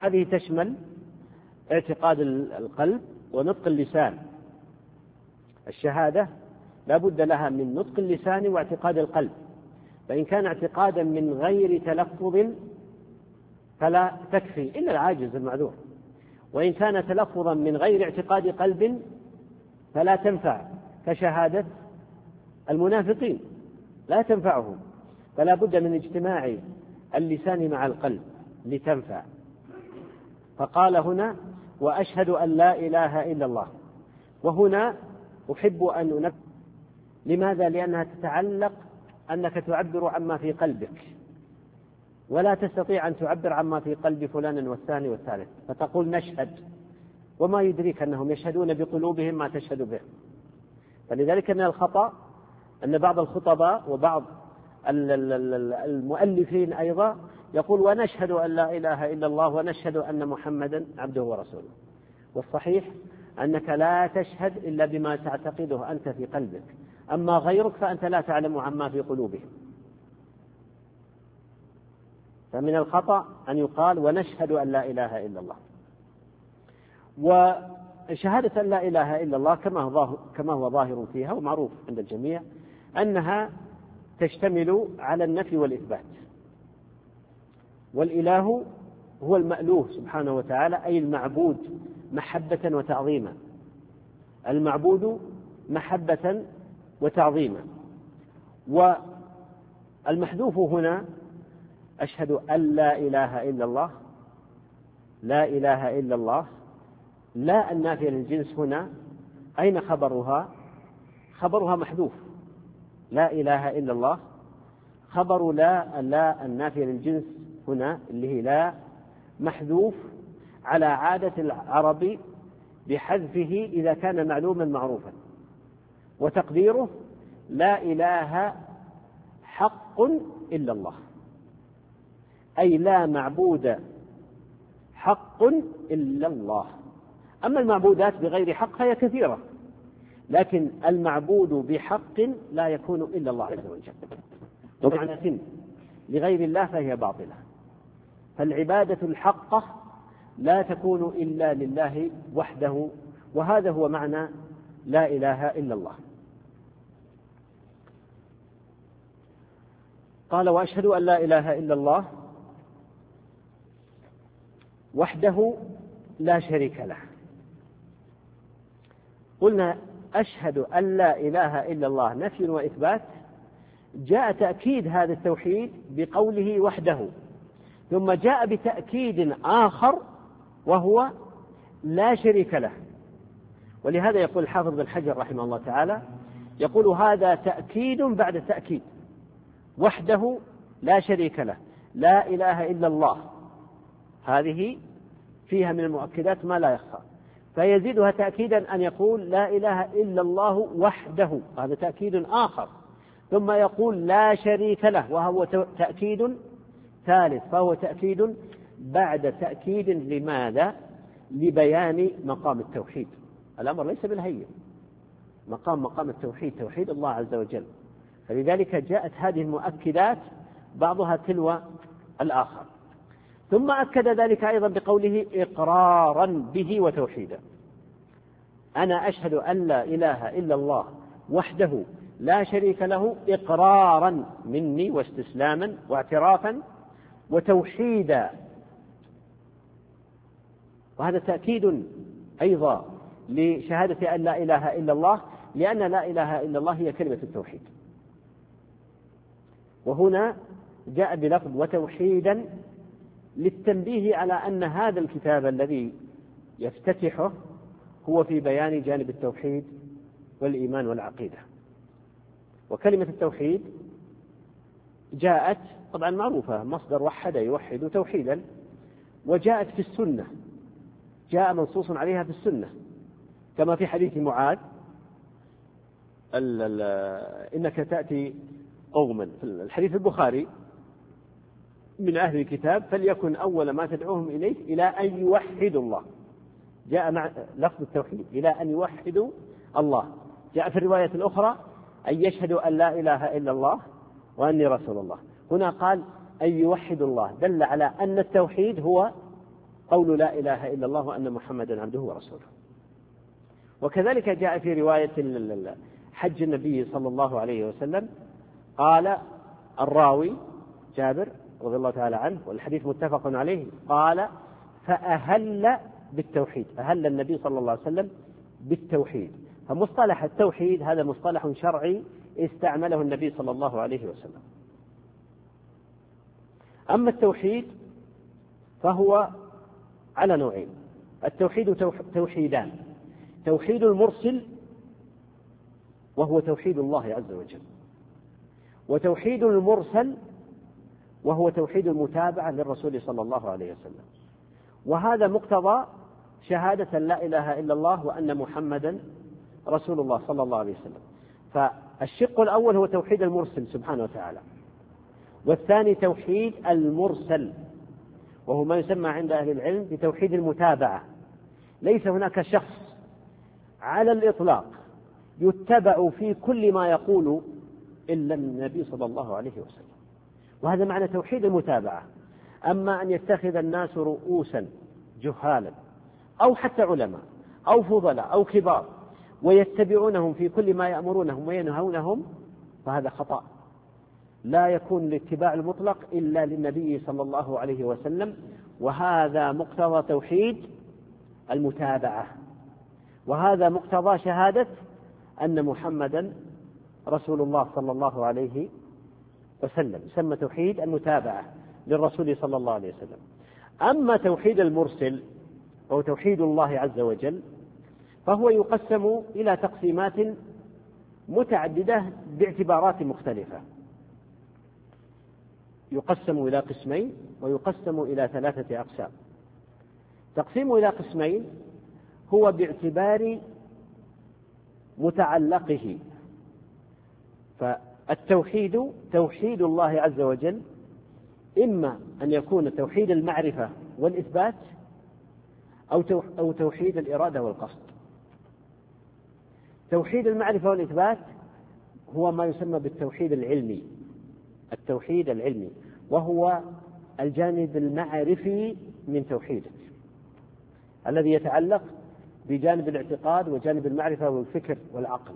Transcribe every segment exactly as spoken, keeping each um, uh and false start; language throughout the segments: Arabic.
هذه تشمل اعتقاد القلب ونطق اللسان. الشهادة لا بد لها من نطق اللسان واعتقاد القلب، فإن كان اعتقادا من غير تلفظ فلا تكفي إلا العاجز المعذور، وإن كان تلفظا من غير اعتقاد قلب فلا تنفع، كشهادة المنافقين لا تنفعهم، فلا بد من اجتماع اللسان مع القلب لتنفع. فقال هنا وأشهد أن لا إله إلا الله. وهنا أحب أن أنبه، لماذا؟ لأنها تتعلق أنك تعبر عما في قلبك، ولا تستطيع أن تعبر عما في قلب فلان والثاني والثالث، فتقول نشهد وما يدريك أنهم يشهدون بقلوبهم ما تشهد به. فلذلك من الخطأ أن بعض الخطباء وبعض المؤلفين أيضا يقول ونشهد أن لا إله إلا الله ونشهد أن محمدا عبده ورسوله، والصحيح أنك لا تشهد إلا بما تعتقده أنت في قلبك، أما غيرك فأنت لا تعلم عما في قلوبهم. فمن الخطأ أن يقال ونشهد أن لا إله إلا الله. وشهادة أن لا إله إلا الله كما هو ظاهر فيها ومعروف عند الجميع أنها تشتمل على النفي والإثبات. والإله هو المألوه سبحانه وتعالى، أي المعبود محبة وتعظيما، المعبود محبة وتعظيما. والمحذوف هنا أشهد أن لا إله إلا الله، لا إله إلا الله، لا النافية للجنس هنا أين خبرها؟ خبرها محذوف، لا إله إلا الله خبر لا لا النافية للجنس هنا اللي هي لا محذوف على عادة العرب بحذفه إذا كان معلوما معروفا، وتقديره لا إله حق إلا الله، أي لا معبود حق إلا الله. أما المعبودات بغير حق فهي كثيرة، لكن المعبود بحق لا يكون إلا الله عز وجل. طبعا لغير الله فهي باطلة، فالعبادة الحقة لا تكون إلا لله وحده، وهذا هو معنى لا إله إلا الله. قال وأشهد أن لا إله إلا الله وحده لا شريك له. قلنا أشهد أن لا إله إلا الله نفي وإثبات، جاء تأكيد هذا التوحيد بقوله وحده، ثم جاء بتأكيد آخر وهو لا شريك له. ولهذا يقول الحافظ بن حجر رحمه الله تعالى يقول هذا تأكيد بعد تأكيد، وحده لا شريك له، لا إله إلا الله، هذه فيها من المؤكدات ما لا يخفى، فيزيدها تأكيدا أن يقول لا إله إلا الله وحده، هذا تأكيد آخر، ثم يقول لا شريك له وهو تأكيد ثالث، فهو تأكيد بعد تأكيد. لماذا؟ لبيان مقام التوحيد. الأمر ليس بالهين، مقام مقام التوحيد توحيد الله عز وجل، فلذلك جاءت هذه المؤكدات بعضها تلو الآخر. ثم أكد ذلك أيضا بقوله إقرارا به وتوحيدا، أنا أشهد أن لا إله إلا الله وحده لا شريك له إقرارا مني واستسلاما واعترافا وتوحيدا. وهذا تأكيد أيضا لشهادة أن لا إله إلا الله، لأن لا إله إلا الله هي كلمة التوحيد. وهنا جاء بلفظ وتوحيدا للتنبيه على أن هذا الكتاب الذي يفتتحه هو في بيان جانب التوحيد والإيمان والعقيدة. وكلمة التوحيد جاءت طبعا معروفة، مصدر وحد يوحد توحيدا، وجاءت في السنة، جاء منصوص عليها في السنة، كما في حديث معاذ إنك تأتي قوما، في الحديث البخاري من أهل الكتاب فليكن أول ما تدعوهم إليه إلى أن يوحدوا الله، جاء مع لفظ التوحيد إلى أن يوحدوا الله. جاء في الرواية الأخرى أن يشهدوا أن لا إله إلا الله وأني رسول الله. هنا قال أن يوحدوا الله، دل على أن التوحيد هو قول لا إله إلا الله وأن محمدا عبده ورسوله. وكذلك جاء في رواية حج النبي صلى الله عليه وسلم قال الراوي جابر رضي الله تعالى عنه والحديث متفق عليه قال فأهل بالتوحيد، أهل النبي صلى الله عليه وسلم بالتوحيد. فمصطلح التوحيد هذا مصطلح شرعي استعمله النبي صلى الله عليه وسلم. أما التوحيد فهو على نوعين، التوحيد توحيدان، توحيد المرسل وهو توحيد الله عز وجل، وتوحيد المرسل وهو توحيد المتابعة للرسول صلى الله عليه وسلم. وهذا مقتضى شهادة لا إله إلا الله وأن محمدا رسول الله صلى الله عليه وسلم. فالشق الأول هو توحيد المرسل سبحانه وتعالى، والثاني توحيد المرسل وهو ما يسمى عند أهل العلم بتوحيد المتابعة. ليس هناك شخص على الإطلاق يتبع في كل ما يقول إلا النبي صلى الله عليه وسلم، وهذا معنى توحيد المتابعة. أما أن يتخذ الناس رؤوسا جهالا أو حتى علماء أو فضلاء أو كبار ويتبعونهم في كل ما يأمرونهم وينهونهم فهذا خطأ. لا يكون الاتباع المطلق إلا للنبي صلى الله عليه وسلم، وهذا مقتضى توحيد المتابعة، وهذا مقتضى شهادة أن محمدا رسول الله صلى الله عليه وسلم، يسمى توحيد المتابعة للرسول صلى الله عليه وسلم. أما توحيد المرسل أو توحيد الله عز وجل فهو يقسم إلى تقسيمات متعددة باعتبارات مختلفة، يقسم إلى قسمين ويقسم إلى ثلاثة أقسام. تقسيم إلى قسمين هو باعتبار متعلقه، فالتوحيد توحيد الله عز وجل إما أن يكون توحيد المعرفة والإثبات أو توحيد الإرادة والقصد. توحيد المعرفة والإثبات هو ما يسمى بالتوحيد العلمي، التوحيد العلمي وهو الجانب المعرفي من توحيدك الذي يتعلق بجانب الاعتقاد وجانب المعرفة والفكر والعقل.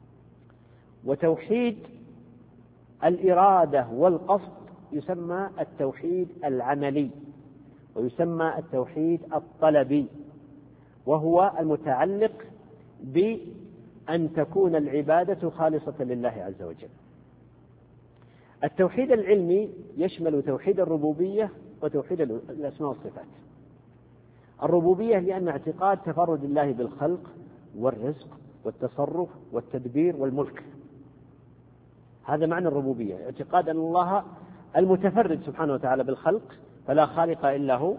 وتوحيد الإرادة والقصد يسمى التوحيد العملي ويسمى التوحيد الطلبي، وهو المتعلق بأن تكون العبادة خالصة لله عز وجل. التوحيد العلمي يشمل توحيد الربوبية وتوحيد الأسماء والصفات. الربوبية لأن اعتقاد تفرد الله بالخلق والرزق والتصرف والتدبير والملك، هذا معنى الربوبية، اعتقاد أن الله المتفرد سبحانه وتعالى بالخلق فلا خالق إلا هو،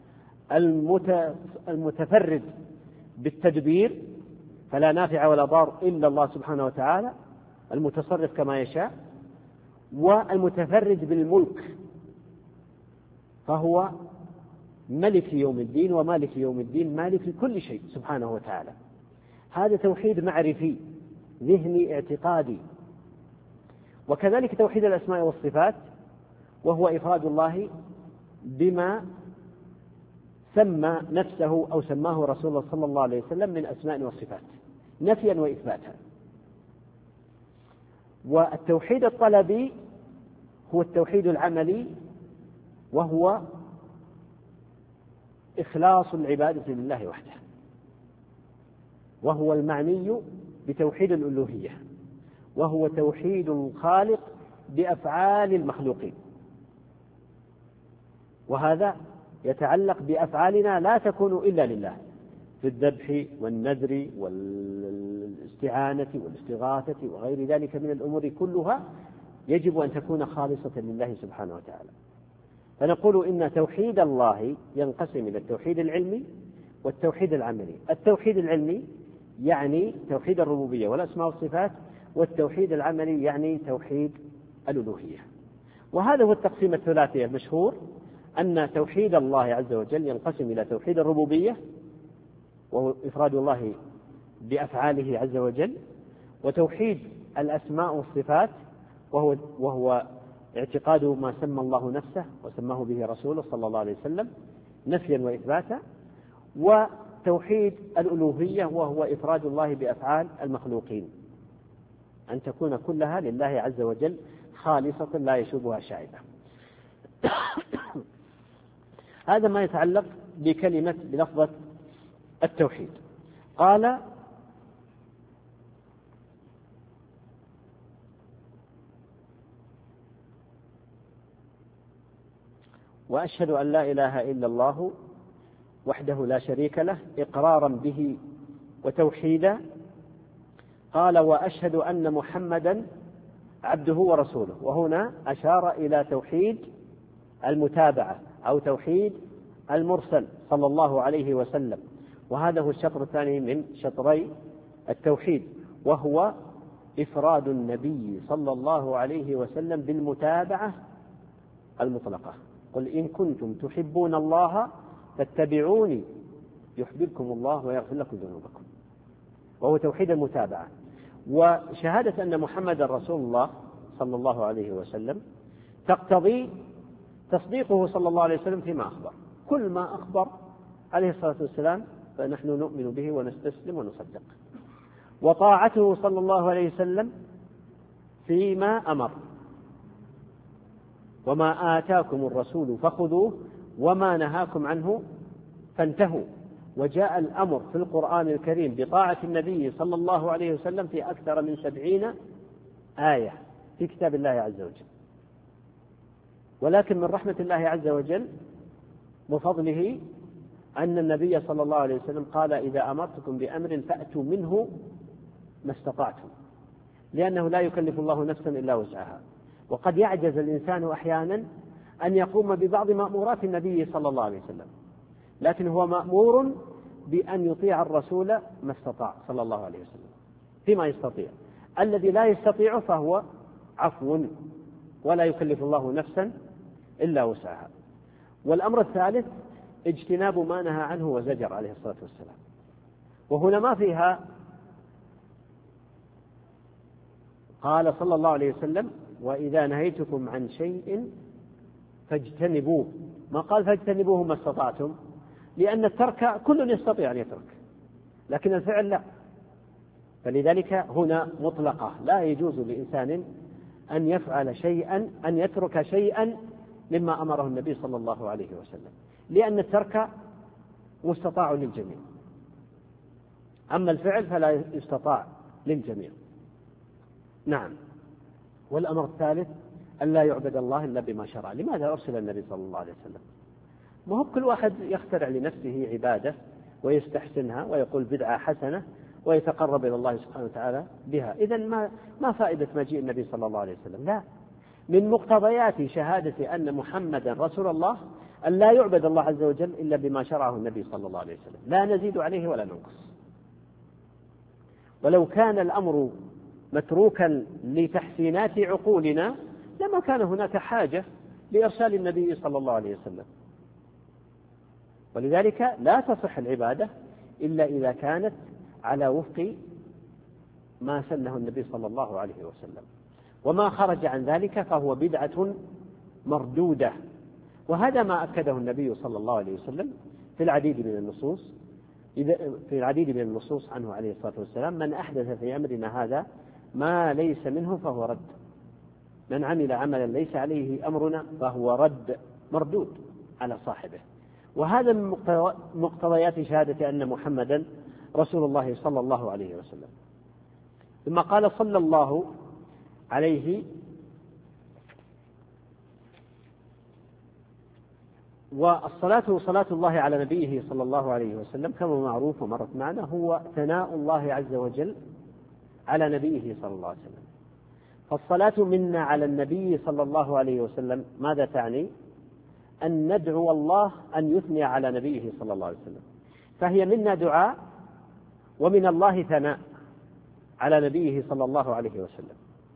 المتفرد بالتدبير فلا نافع ولا ضار إلا الله سبحانه وتعالى المتصرف كما يشاء، والمتفرد بالملك فهو ملك يوم الدين ومالك يوم الدين، مالك لكل شيء سبحانه وتعالى. هذا توحيد معرفي ذهني اعتقادي. وكذلك توحيد الأسماء والصفات وهو إفراد الله بما سمى نفسه أو سماه رسول الله صلى الله عليه وسلم من أسماء وصفات نفيا وإثباتا. والتوحيد الطلبي هو التوحيد العملي وهو إخلاص العبادة لله وحده، وهو المعني بتوحيد الألوهية، وهو توحيد الخالق بأفعال المخلوقين، وهذا يتعلق بأفعالنا لا تكون إلا لله في الذبح والنذر والاستعانة والاستغاثة وغير ذلك من الأمور كلها يجب أن تكون خالصة لله سبحانه وتعالى. فنقول إن توحيد الله ينقسم إلى التوحيد العلمي والتوحيد العملي. التوحيد العلمي يعني توحيد الربوبية والأسماء والصفات، والتوحيد العملي يعني توحيد الألوهية. وهذا هو التقسيم الثلاثي المشهور، أن توحيد الله عز وجل ينقسم إلى توحيد الربوبية وهو إفراد الله بأفعاله عز وجل، وتوحيد الأسماء والصفات وهو, وهو اعتقاد ما سمى الله نفسه وسماه به رسوله صلى الله عليه وسلم نفيا وإثباتا، وتوحيد الألوهية وهو إفراد الله بأفعال المخلوقين، أن تكون كلها لله عز وجل خالصة لا يشوبها شائبة. هذا ما يتعلق بكلمة بلفظة التوحيد. قال وأشهد أن لا إله إلا الله وحده لا شريك له إقرارا به وتوحيدا. قال وأشهد أن محمدا عبده ورسوله، وهنا أشار إلى توحيد المتابعة أو توحيد المرسل صلى الله عليه وسلم، وهذا هو الشطر الثاني من شطري التوحيد، وهو إفراد النبي صلى الله عليه وسلم بالمتابعة المطلقة. قل إن كنتم تحبون الله فاتبعوني يحببكم الله ويغفر لكم ذنوبكم، وهو توحيد المتابعة. وشهادة أن محمد رسول الله صلى الله عليه وسلم تقتضي تصديقه صلى الله عليه وسلم فيما أخبر، كل ما أخبر عليه الصلاة والسلام فنحن نؤمن به ونستسلم ونصدق، وطاعته صلى الله عليه وسلم فيما أمر، وما آتاكم الرسول فخذوه وما نهاكم عنه فانتهوا. وجاء الأمر في القرآن الكريم بطاعة النبي صلى الله عليه وسلم في أكثر من سبعين آية في كتاب الله عز وجل. ولكن من رحمة الله عز وجل وفضله أن النبي صلى الله عليه وسلم قال إذا أمرتكم بأمر فأتوا منه ما استطعتم، لأنه لا يكلف الله نفسا إلا وسعها، وقد يعجز الإنسان أحيانا أن يقوم ببعض مأمورات النبي صلى الله عليه وسلم، لكن هو مأمور بأن يطيع الرسول ما استطاع صلى الله عليه وسلم فيما يستطيع. الذي لا يستطيع فهو عفو، ولا يكلف الله نفسا إلا وسعها. والأمر الثالث اجتناب ما نهى عنه وزجر عليه الصلاة والسلام، وهنا ما فيها قال صلى الله عليه وسلم وإذا نهيتكم عن شيء فاجتنبوه، ما قال فاجتنبوه ما استطعتم، لأن الترك كل يستطيع أن يترك، لكن الفعل لا. فلذلك هنا مطلقة، لا يجوز لإنسان أن يفعل شيئا أن يترك شيئا مما أمره النبي صلى الله عليه وسلم، لأن الترك مستطاع للجميع، أما الفعل فلا يستطاع للجميع. نعم. والأمر الثالث أن لا يعبد الله إلا بما شرع. لماذا أرسل النبي صلى الله عليه وسلم؟ ما هو كل واحد يخترع لنفسه عبادة ويستحسنها ويقول بدعة حسنة ويتقرب إلى الله سبحانه وتعالى بها، إذن ما ما فائدة مجيء النبي صلى الله عليه وسلم؟ لا، من مقتضيات شهادة أن محمدا رسول الله أن لا يعبد الله عز وجل إلا بما شرعه النبي صلى الله عليه وسلم، لا نزيد عليه ولا ننقص. ولو كان الأمر متروكا لتحسينات عقولنا لما كان هناك حاجة لإرسال النبي صلى الله عليه وسلم. ولذلك لا تصح العبادة إلا إذا كانت على وفق ما سنه النبي صلى الله عليه وسلم، وما خرج عن ذلك فهو بدعة مردودة. وهذا ما أكده النبي صلى الله عليه وسلم في العديد من النصوص في العديد من النصوص عنه عليه الصلاة والسلام: من أحدث في أمرنا هذا ما ليس منه فهو رد، من عمل عملا ليس عليه أمرنا فهو رد مردود على صاحبه. وهذا من مقتضيات شهادة أن محمدا رسول الله صلى الله عليه وسلم. ثم قال صلى الله عليه والصلاة صلاة الله على نبيه صلى الله عليه وسلم كما معروف ومرت معنا هو ثناء الله عز وجل على نبيه صلى الله عليه وسلم. فالصلاة منا على النبي صلى الله عليه وسلم ماذا تعني؟ أن ندعو الله أن يثني على نبيه صلى الله عليه وسلم، فهي منا دعاء ومن الله ثناء على نبيه صلى الله عليه وسلم.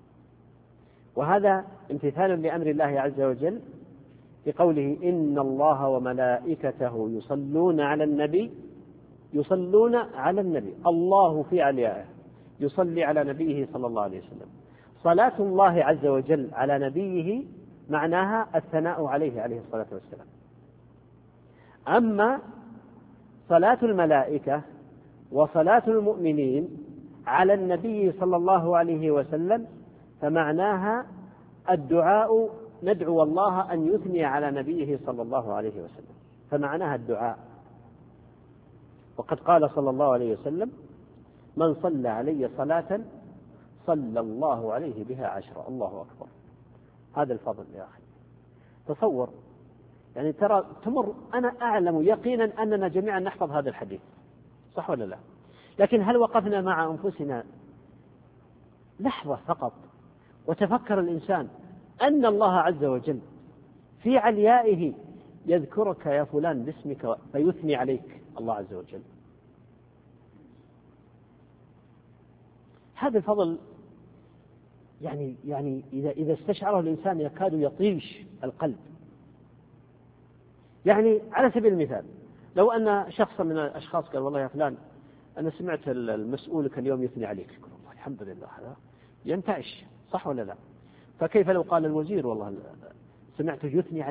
وهذا امتثال لأمر الله عز وجل بقوله: إن الله وملائكته يصلون على النبي يصلون على النبي الله في عليائه يصلي على نبيه صلى الله عليه وسلم. صلاة الله عز وجل على نبيه معناها الثناء عليه عليه الصلاة والسلام. أما صلاة الملائكة وصلاة المؤمنين على النبي صلى الله عليه وسلم فمعناها الدعاء، ندعو الله أن يثني على نبيه صلى الله عليه وسلم، فمعناها الدعاء. وقد قال صلى الله عليه وسلم: من صلى علي صلاة صلى الله عليه بها عشرة. الله أكبر، هذا الفضل يا أخي. تصور، يعني ترى تمر، أنا أعلم يقينا أننا جميعا نحفظ هذا الحديث، صح ولا لا؟ لكن هل وقفنا مع أنفسنا لحظة فقط وتفكر الإنسان أن الله عز وجل في عليائه يذكرك يا فلان باسمك فيثني عليك الله عز وجل؟ هذا الفضل يعني يعني إذا إذا استشعره الإنسان يكاد يطيش القلب. يعني على سبيل المثال، لو أن شخصا من الأشخاص قال: والله يا فلان أنا سمعت المسؤول كان اليوم يثني عليك، يقول: والله الحمد لله، هذا ينتعش، صح ولا لا؟ فكيف لو قال الوزير: والله سمعته يثني عليك؟